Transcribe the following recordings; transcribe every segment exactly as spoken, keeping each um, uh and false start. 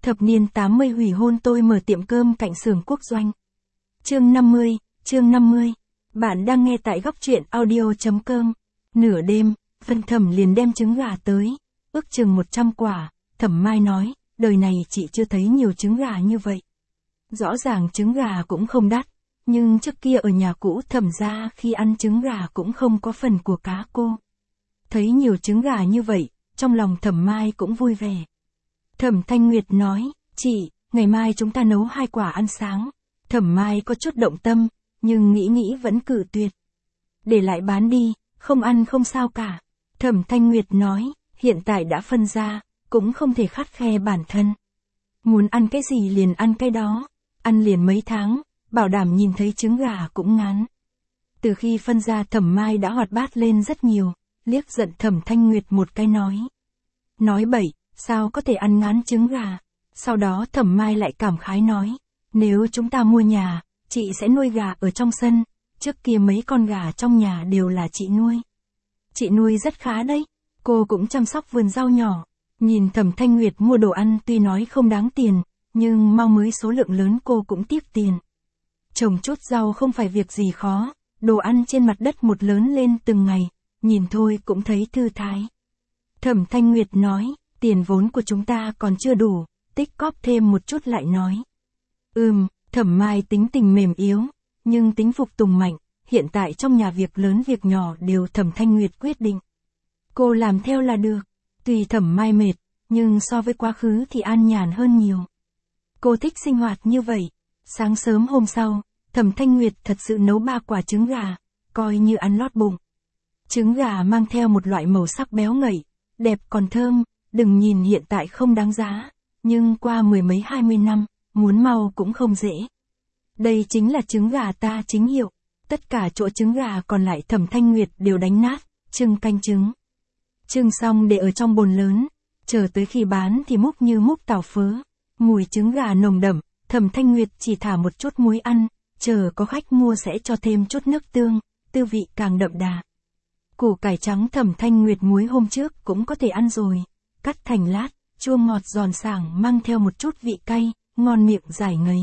Thập niên tám mươi hủy hôn tôi mở tiệm cơm cạnh xưởng quốc doanh. Chương năm mươi, chương năm mươi. Bạn đang nghe tại góc truyện audio.com. Nửa đêm, Vân Thẩm liền đem trứng gà tới, ước chừng một trăm quả, Thẩm Mai nói, đời này chị chưa thấy nhiều trứng gà như vậy. Rõ ràng trứng gà cũng không đắt, nhưng trước kia ở nhà cũ Thẩm gia khi ăn trứng gà cũng không có phần của cá cô. Thấy nhiều trứng gà như vậy, trong lòng Thẩm Mai cũng vui vẻ. Thẩm Thanh Nguyệt nói, chị, ngày mai chúng ta nấu hai quả ăn sáng. Thẩm Mai có chút động tâm, nhưng nghĩ nghĩ vẫn cự tuyệt. Để lại bán đi, không ăn không sao cả. Thẩm Thanh Nguyệt nói, hiện tại đã phân ra, cũng không thể khắt khe bản thân. Muốn ăn cái gì liền ăn cái đó, ăn liền mấy tháng, bảo đảm nhìn thấy trứng gà cũng ngán. Từ khi phân ra Thẩm Mai đã hoạt bát lên rất nhiều, liếc giận Thẩm Thanh Nguyệt một cái nói. Nói bậy, sao có thể ăn ngán trứng gà? Sau đó Thẩm Mai lại cảm khái nói, nếu chúng ta mua nhà, chị sẽ nuôi gà ở trong sân, trước kia mấy con gà trong nhà đều là chị nuôi. Chị nuôi rất khá đấy, cô cũng chăm sóc vườn rau nhỏ. Nhìn Thẩm Thanh Nguyệt mua đồ ăn tuy nói không đáng tiền, nhưng mau mới số lượng lớn cô cũng tiếc tiền. Trồng chút rau không phải việc gì khó, đồ ăn trên mặt đất một lớn lên từng ngày, nhìn thôi cũng thấy thư thái. Thẩm Thanh Nguyệt nói, tiền vốn của chúng ta còn chưa đủ, tích cóp thêm một chút lại nói. Ừm, Thẩm Mai tính tình mềm yếu, nhưng tính phục tùng mạnh, hiện tại trong nhà việc lớn việc nhỏ đều Thẩm Thanh Nguyệt quyết định. Cô làm theo là được, tùy Thẩm Mai mệt, nhưng so với quá khứ thì an nhàn hơn nhiều. Cô thích sinh hoạt như vậy. Sáng sớm hôm sau, Thẩm Thanh Nguyệt thật sự nấu ba quả trứng gà, coi như ăn lót bụng. Trứng gà mang theo một loại màu sắc béo ngậy, đẹp còn thơm, đừng nhìn hiện tại không đáng giá, nhưng qua mười mấy hai mươi năm, muốn mau cũng không dễ. Đây chính là trứng gà ta chính hiệu, tất cả chỗ trứng gà còn lại Thẩm Thanh Nguyệt đều đánh nát, trưng canh trứng. Trưng xong để ở trong bồn lớn, chờ tới khi bán thì múc như múc tàu phớ, mùi trứng gà nồng đậm, Thẩm Thanh Nguyệt chỉ thả một chút muối ăn, chờ có khách mua sẽ cho thêm chút nước tương, tư vị càng đậm đà. Củ cải trắng Thẩm Thanh Nguyệt muối hôm trước cũng có thể ăn rồi, cắt thành lát, chua ngọt giòn sảng mang theo một chút vị cay, ngon miệng giải ngấy.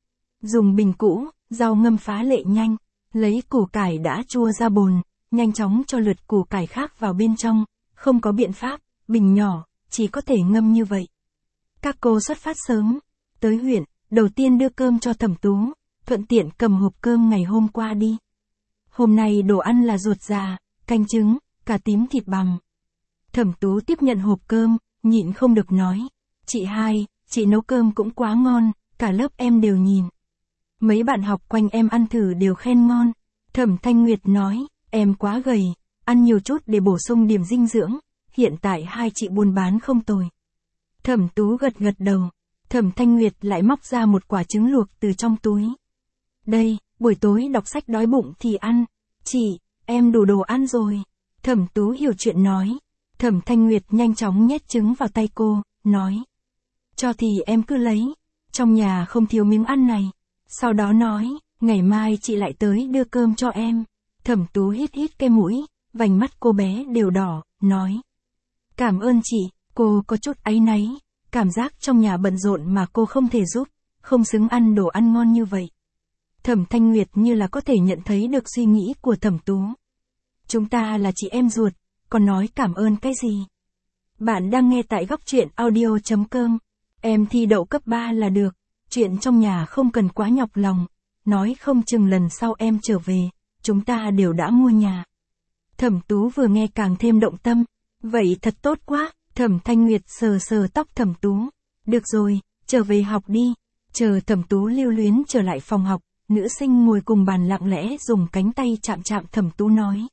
Dùng bình cũ, rau ngâm phá lệ nhanh, lấy củ cải đã chua ra bồn, nhanh chóng cho lượt củ cải khác vào bên trong, không có biện pháp, bình nhỏ, chỉ có thể ngâm như vậy. Các cô xuất phát sớm, tới huyện, đầu tiên đưa cơm cho Thẩm Tú, thuận tiện cầm hộp cơm ngày hôm qua đi. Hôm nay đồ ăn là ruột già, canh trứng, cà tím thịt bằm. Thẩm Tú tiếp nhận hộp cơm, nhịn không được nói, chị hai, chị nấu cơm cũng quá ngon, cả lớp em đều nhìn. Mấy bạn học quanh em ăn thử đều khen ngon. Thẩm Thanh Nguyệt nói, em quá gầy, ăn nhiều chút để bổ sung điểm dinh dưỡng, hiện tại hai chị buôn bán không tồi. Thẩm Tú gật gật đầu, Thẩm Thanh Nguyệt lại móc ra một quả trứng luộc từ trong túi. Đây, buổi tối đọc sách đói bụng thì ăn, chị, em đủ đồ ăn rồi. Thẩm Tú hiểu chuyện nói. Thẩm Thanh Nguyệt nhanh chóng nhét trứng vào tay cô, nói. Cho thì em cứ lấy, trong nhà không thiếu miếng ăn này. Sau đó nói, ngày mai chị lại tới đưa cơm cho em. Thẩm Tú hít hít cái mũi, vành mắt cô bé đều đỏ, nói. Cảm ơn chị, cô có chút áy náy, cảm giác trong nhà bận rộn mà cô không thể giúp, không xứng ăn đồ ăn ngon như vậy. Thẩm Thanh Nguyệt như là có thể nhận thấy được suy nghĩ của Thẩm Tú. Chúng ta là chị em ruột, còn nói cảm ơn cái gì? Bạn đang nghe tại góc truyện audio.com. Em thi đậu cấp ba là được, chuyện trong nhà không cần quá nhọc lòng, nói không chừng lần sau em trở về, chúng ta đều đã mua nhà. Thẩm Tú vừa nghe càng thêm động tâm, vậy thật tốt quá. Thẩm Thanh Nguyệt sờ sờ tóc Thẩm Tú. Được rồi, trở về học đi. Chờ Thẩm Tú lưu luyến trở lại phòng học, nữ sinh ngồi cùng bàn lặng lẽ dùng cánh tay chạm chạm Thẩm Tú nói.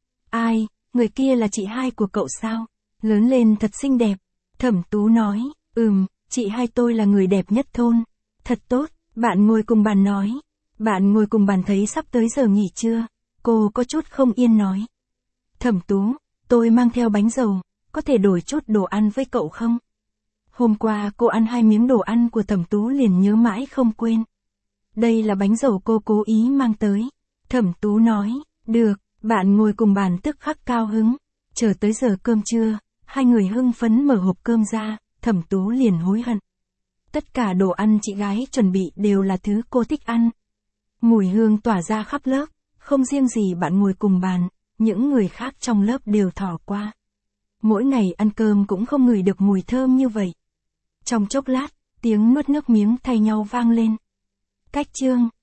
Ai, người kia là chị hai của cậu sao? Lớn lên thật xinh đẹp. Thẩm Tú nói, ừm, chị hai tôi là người đẹp nhất thôn. Thật tốt, bạn ngồi cùng bàn nói. Bạn ngồi cùng bàn thấy sắp tới giờ nghỉ trưa. Cô có chút không yên nói. Thẩm Tú, tôi mang theo bánh dầu, có thể đổi chút đồ ăn với cậu không? Hôm qua cô ăn hai miếng đồ ăn của Thẩm Tú liền nhớ mãi không quên. Đây là bánh dầu cô cố ý mang tới. Thẩm Tú nói, được, bạn ngồi cùng bàn tức khắc cao hứng. Chờ tới giờ cơm trưa, hai người hưng phấn mở hộp cơm ra, Thẩm Tú liền hối hận. Tất cả đồ ăn chị gái chuẩn bị đều là thứ cô thích ăn. Mùi hương tỏa ra khắp lớp, không riêng gì bạn ngồi cùng bàn, những người khác trong lớp đều thỏ qua. Mỗi ngày ăn cơm cũng không ngửi được mùi thơm như vậy. Trong chốc lát, tiếng nuốt nước miếng thay nhau vang lên. Cách chương